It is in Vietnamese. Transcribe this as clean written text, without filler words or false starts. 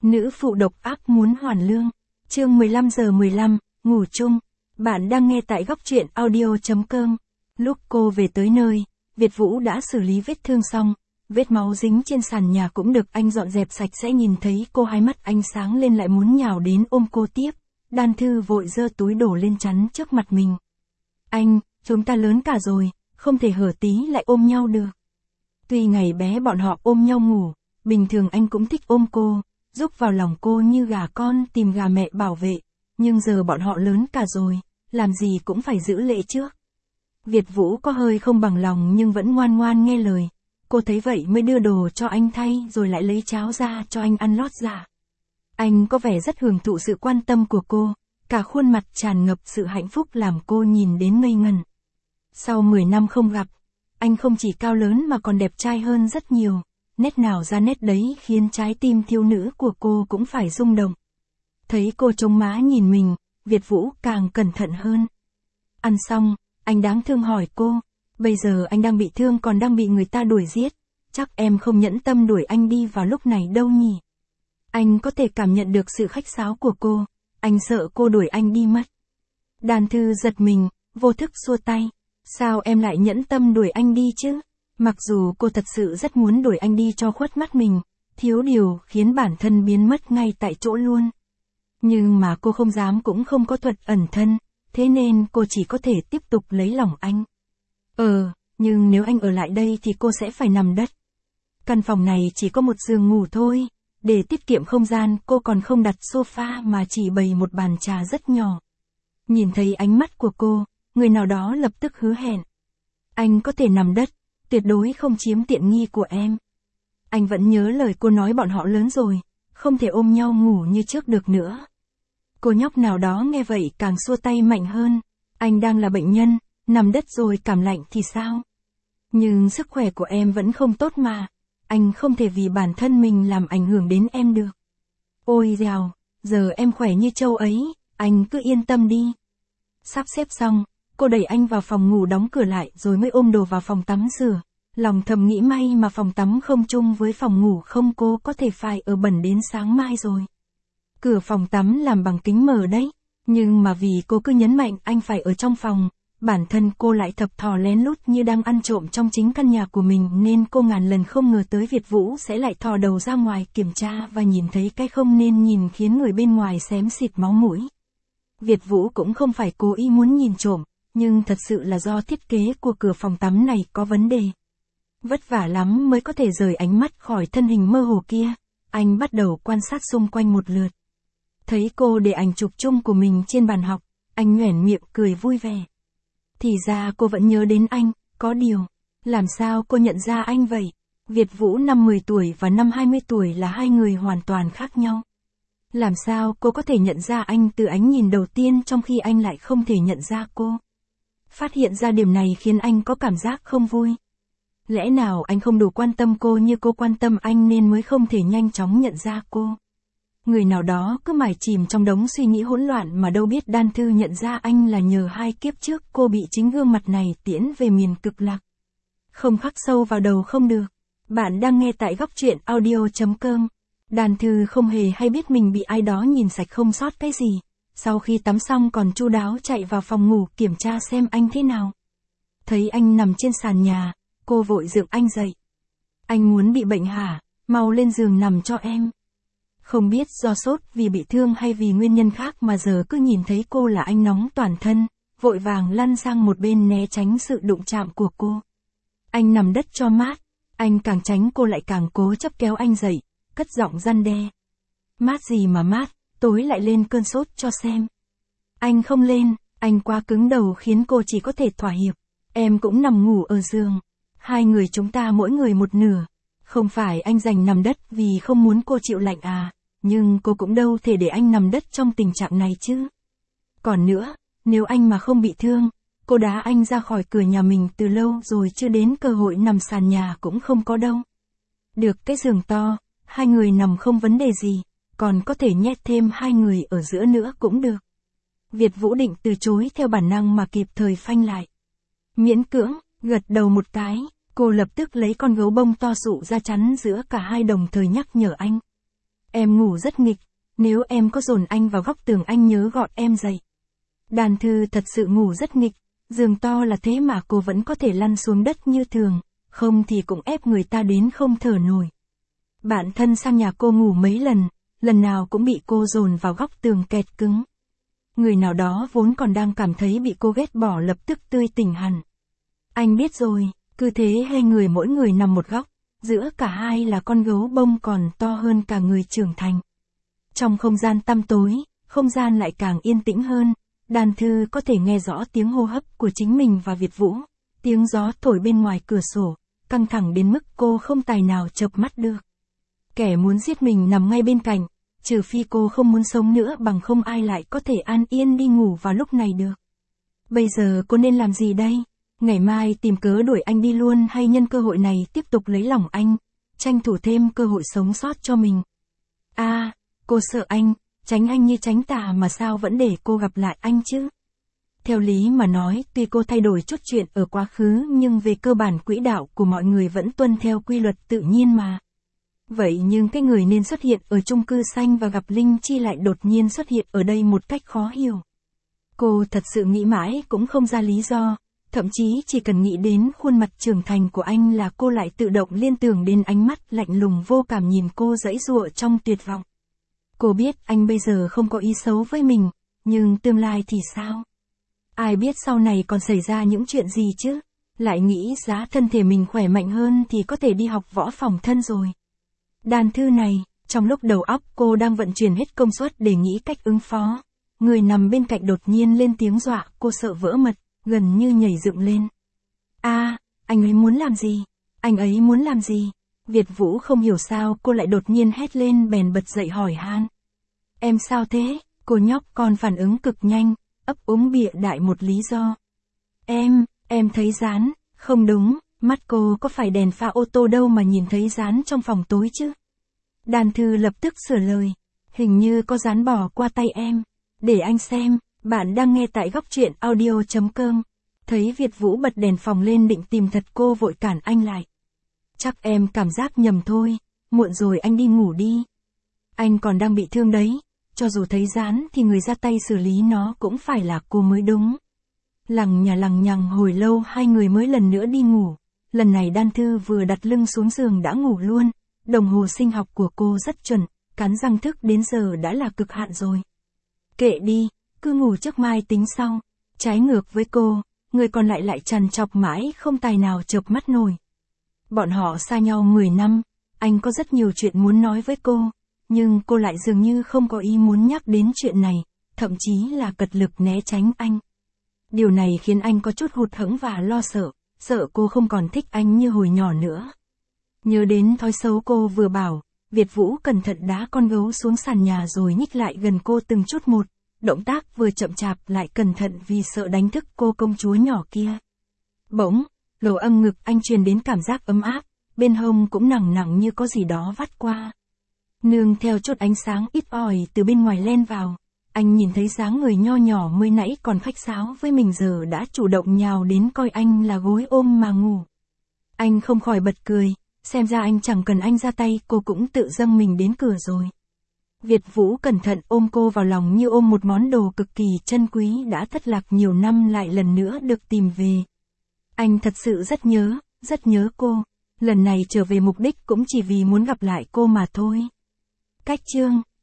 Nữ phụ độc ác muốn hoàn lương. Chương 15:15, ngủ chung. Bạn đang nghe tại góc truyện audio.com. Lúc cô về tới nơi, Việt Vũ đã xử lý vết thương xong. Vết máu dính trên sàn nhà cũng được anh dọn dẹp sạch sẽ. Nhìn thấy cô, hai mắt anh sáng lên lại muốn nhào đến ôm cô tiếp. Đan Thư vội giơ túi đổ lên chắn trước mặt mình. Anh, chúng ta lớn cả rồi, không thể hở tí lại ôm nhau được. Tuy ngày bé bọn họ ôm nhau ngủ, bình thường anh cũng thích ôm cô, rúc vào lòng cô như gà con tìm gà mẹ bảo vệ, nhưng giờ bọn họ lớn cả rồi, làm gì cũng phải giữ lễ trước. Việt Vũ có hơi không bằng lòng nhưng vẫn ngoan ngoan nghe lời. Cô thấy vậy mới đưa đồ cho anh thay rồi lại lấy cháo ra cho anh ăn lót dạ. Anh có vẻ rất hưởng thụ sự quan tâm của cô, cả khuôn mặt tràn ngập sự hạnh phúc làm cô nhìn đến ngây ngẩn. Sau 10 năm không gặp, anh không chỉ cao lớn mà còn đẹp trai hơn rất nhiều, nét nào ra nét đấy khiến trái tim thiếu nữ của cô cũng phải rung động. Thấy cô chống má nhìn mình, Việt Vũ càng cẩn thận hơn. Ăn xong, anh đáng thương hỏi cô, bây giờ anh đang bị thương còn đang bị người ta đuổi giết, chắc em không nhẫn tâm đuổi anh đi vào lúc này đâu nhỉ? Anh có thể cảm nhận được sự khách sáo của cô, anh sợ cô đuổi anh đi mất. Đan Thư giật mình, vô thức xua tay, sao em lại nhẫn tâm đuổi anh đi chứ? Mặc dù cô thật sự rất muốn đuổi anh đi cho khuất mắt mình, thiếu điều khiến bản thân biến mất ngay tại chỗ luôn. Nhưng mà cô không dám cũng không có thuật ẩn thân, thế nên cô chỉ có thể tiếp tục lấy lòng anh. Nhưng nếu anh ở lại đây thì cô sẽ phải nằm đất. Căn phòng này chỉ có một giường ngủ thôi, để tiết kiệm không gian cô còn không đặt sofa mà chỉ bày một bàn trà rất nhỏ. Nhìn thấy ánh mắt của cô, người nào đó lập tức hứa hẹn. Anh có thể nằm đất, tuyệt đối không chiếm tiện nghi của em. Anh vẫn nhớ lời cô nói bọn họ lớn rồi, không thể ôm nhau ngủ như trước được nữa. Cô nhóc nào đó nghe vậy càng xua tay mạnh hơn. Anh đang là bệnh nhân, nằm đất rồi cảm lạnh thì sao? Nhưng sức khỏe của em vẫn không tốt mà. Anh không thể vì bản thân mình làm ảnh hưởng đến em được. Ôi dào, giờ em khỏe như trâu ấy, anh cứ yên tâm đi. Sắp xếp xong, cô đẩy anh vào phòng ngủ đóng cửa lại rồi mới ôm đồ vào phòng tắm rửa. Lòng thầm nghĩ may mà phòng tắm không chung với phòng ngủ, không cô có thể phải ở bẩn đến sáng mai rồi. Cửa phòng tắm làm bằng kính mở đấy, nhưng mà vì cô cứ nhấn mạnh anh phải ở trong phòng, bản thân cô lại thập thò lén lút như đang ăn trộm trong chính căn nhà của mình, nên cô ngàn lần không ngờ tới Việt Vũ sẽ lại thò đầu ra ngoài kiểm tra và nhìn thấy cái không nên nhìn khiến người bên ngoài xém xịt máu mũi. Việt Vũ cũng không phải cố ý muốn nhìn trộm, nhưng thật sự là do thiết kế của cửa phòng tắm này có vấn đề. Vất vả lắm mới có thể rời ánh mắt khỏi thân hình mơ hồ kia, anh bắt đầu quan sát xung quanh một lượt. Thấy cô để ảnh chụp chung của mình trên bàn học, anh nhoẻn miệng cười vui vẻ. Thì ra cô vẫn nhớ đến anh, có điều, làm sao cô nhận ra anh vậy? Việt Vũ năm 10 tuổi và năm 20 tuổi là hai người hoàn toàn khác nhau. Làm sao cô có thể nhận ra anh từ ánh nhìn đầu tiên trong khi anh lại không thể nhận ra cô? Phát hiện ra điểm này khiến anh có cảm giác không vui. Lẽ nào anh không đủ quan tâm cô như cô quan tâm anh nên mới không thể nhanh chóng nhận ra cô? Người nào đó cứ mải chìm trong đống suy nghĩ hỗn loạn mà đâu biết Đan Thư nhận ra anh là nhờ hai kiếp trước cô bị chính gương mặt này tiễn về miền cực lạc. Không khắc sâu vào đầu không được. Bạn đang nghe tại góc truyện audio.com. Đan Thư không hề hay biết mình bị ai đó nhìn sạch không sót cái gì. Sau khi tắm xong còn chu đáo chạy vào phòng ngủ kiểm tra xem anh thế nào. Thấy anh nằm trên sàn nhà, cô vội dựng anh dậy. Anh muốn bị bệnh hả? Mau lên giường nằm cho em. Không biết do sốt vì bị thương hay vì nguyên nhân khác mà giờ cứ nhìn thấy cô là anh nóng toàn thân, vội vàng lăn sang một bên né tránh sự đụng chạm của cô. Anh nằm đất cho mát, anh càng tránh cô lại càng cố chấp kéo anh dậy, cất giọng răn đe. Mát gì mà mát, tối lại lên cơn sốt cho xem. Anh không lên, anh quá cứng đầu khiến cô chỉ có thể thỏa hiệp. Em cũng nằm ngủ ở giường, hai người chúng ta mỗi người một nửa. Không phải anh dành nằm đất vì không muốn cô chịu lạnh à, nhưng cô cũng đâu thể để anh nằm đất trong tình trạng này chứ. Còn nữa, nếu anh mà không bị thương, cô đá anh ra khỏi cửa nhà mình từ lâu rồi chứ đến cơ hội nằm sàn nhà cũng không có đâu. Được cái giường to, hai người nằm không vấn đề gì, còn có thể nhét thêm hai người ở giữa nữa cũng được. Việt Vũ định từ chối theo bản năng mà kịp thời phanh lại. Miễn cưỡng, gật đầu một cái. Cô lập tức lấy con gấu bông to sụ ra chắn giữa cả hai đồng thời nhắc nhở anh. Em ngủ rất nghịch, nếu em có dồn anh vào góc tường anh nhớ gọi em dậy. Đàn Thư thật sự ngủ rất nghịch, giường to là thế mà cô vẫn có thể lăn xuống đất như thường, không thì cũng ép người ta đến không thở nổi. Bạn thân sang nhà cô ngủ mấy lần nào cũng bị cô dồn vào góc tường kẹt cứng. Người nào đó vốn còn đang cảm thấy bị cô ghét bỏ lập tức tươi tỉnh hẳn. Anh biết rồi, cứ thế hai người mỗi người nằm một góc, giữa cả hai là con gấu bông còn to hơn cả người trưởng thành. Trong không gian tăm tối, không gian lại càng yên tĩnh hơn, Đàn Thư có thể nghe rõ tiếng hô hấp của chính mình và Việt Vũ, tiếng gió thổi bên ngoài cửa sổ, căng thẳng đến mức cô không tài nào chợp mắt được. Kẻ muốn giết mình nằm ngay bên cạnh, trừ phi cô không muốn sống nữa bằng không ai lại có thể an yên đi ngủ vào lúc này được. Bây giờ cô nên làm gì đây? Ngày mai tìm cớ đuổi anh đi luôn hay nhân cơ hội này tiếp tục lấy lòng anh, tranh thủ thêm cơ hội sống sót cho mình. Cô sợ anh, tránh anh như tránh tà mà sao vẫn để cô gặp lại anh chứ? Theo lý mà nói, tuy cô thay đổi chút chuyện ở quá khứ nhưng về cơ bản quỹ đạo của mọi người vẫn tuân theo quy luật tự nhiên mà. Vậy nhưng cái người nên xuất hiện ở chung cư xanh và gặp Linh Chi lại đột nhiên xuất hiện ở đây một cách khó hiểu. Cô thật sự nghĩ mãi cũng không ra lý do, thậm chí chỉ cần nghĩ đến khuôn mặt trưởng thành của anh là cô lại tự động liên tưởng đến ánh mắt lạnh lùng vô cảm nhìn cô giãy giụa trong tuyệt vọng. Cô biết anh bây giờ không có ý xấu với mình, nhưng tương lai thì sao? Ai biết sau này còn xảy ra những chuyện gì chứ? Lại nghĩ giá thân thể mình khỏe mạnh hơn thì có thể đi học võ phòng thân rồi. Đàn Thư này, trong lúc đầu óc cô đang vận chuyển hết công suất để nghĩ cách ứng phó, người nằm bên cạnh đột nhiên lên tiếng dọa cô sợ vỡ mật, gần như nhảy dựng lên. Anh ấy muốn làm gì? Anh ấy muốn làm gì? Việt Vũ không hiểu sao cô lại đột nhiên hét lên bèn bật dậy hỏi han. Em sao thế? Cô nhóc con phản ứng cực nhanh, ấp úng bịa đại một lý do. Em thấy rán, không đúng, mắt cô có phải đèn pha ô tô đâu mà nhìn thấy rán trong phòng tối chứ? Đàn Thư lập tức sửa lời, hình như có rán bò qua tay em, để anh xem, bạn đang nghe tại góc truyện audio.com. Thấy Việt Vũ bật đèn phòng lên định tìm thật cô vội cản anh lại. Chắc em cảm giác nhầm thôi, muộn rồi anh đi ngủ đi. Anh còn đang bị thương đấy, cho dù thấy rán thì người ra tay xử lý nó cũng phải là cô mới đúng. Lằng nhằng hồi lâu hai người mới lần nữa đi ngủ, lần này Đan Thư vừa đặt lưng xuống giường đã ngủ luôn, đồng hồ sinh học của cô rất chuẩn, cắn răng thức đến giờ đã là cực hạn rồi. Kệ đi, cứ ngủ trước mai tính sau, trái ngược với cô, người còn lại lại trằn trọc mãi không tài nào chợp mắt nổi. Bọn họ xa nhau 10 năm, anh có rất nhiều chuyện muốn nói với cô, nhưng cô lại dường như không có ý muốn nhắc đến chuyện này, thậm chí là cật lực né tránh anh. Điều này khiến anh có chút hụt hẫng và lo sợ cô không còn thích anh như hồi nhỏ nữa. Nhớ đến thói xấu cô vừa bảo, Việt Vũ cẩn thận đá con gấu xuống sàn nhà rồi nhích lại gần cô từng chút một, động tác vừa chậm chạp lại cẩn thận vì sợ đánh thức cô công chúa nhỏ kia. Bỗng, lỗ âm ngực anh truyền đến cảm giác ấm áp, bên hông cũng nặng như có gì đó vắt qua. Nương theo chút ánh sáng ít ỏi từ bên ngoài len vào, anh nhìn thấy dáng người nho nhỏ mới nãy còn khách sáo với mình giờ đã chủ động nhào đến coi anh là gối ôm mà ngủ. Anh không khỏi bật cười, xem ra anh chẳng cần anh ra tay cô cũng tự dâng mình đến cửa rồi. Việt Vũ cẩn thận ôm cô vào lòng như ôm một món đồ cực kỳ chân quý đã thất lạc nhiều năm lại lần nữa được tìm về. Anh thật sự rất nhớ cô, lần này trở về mục đích cũng chỉ vì muốn gặp lại cô mà thôi. Cách chương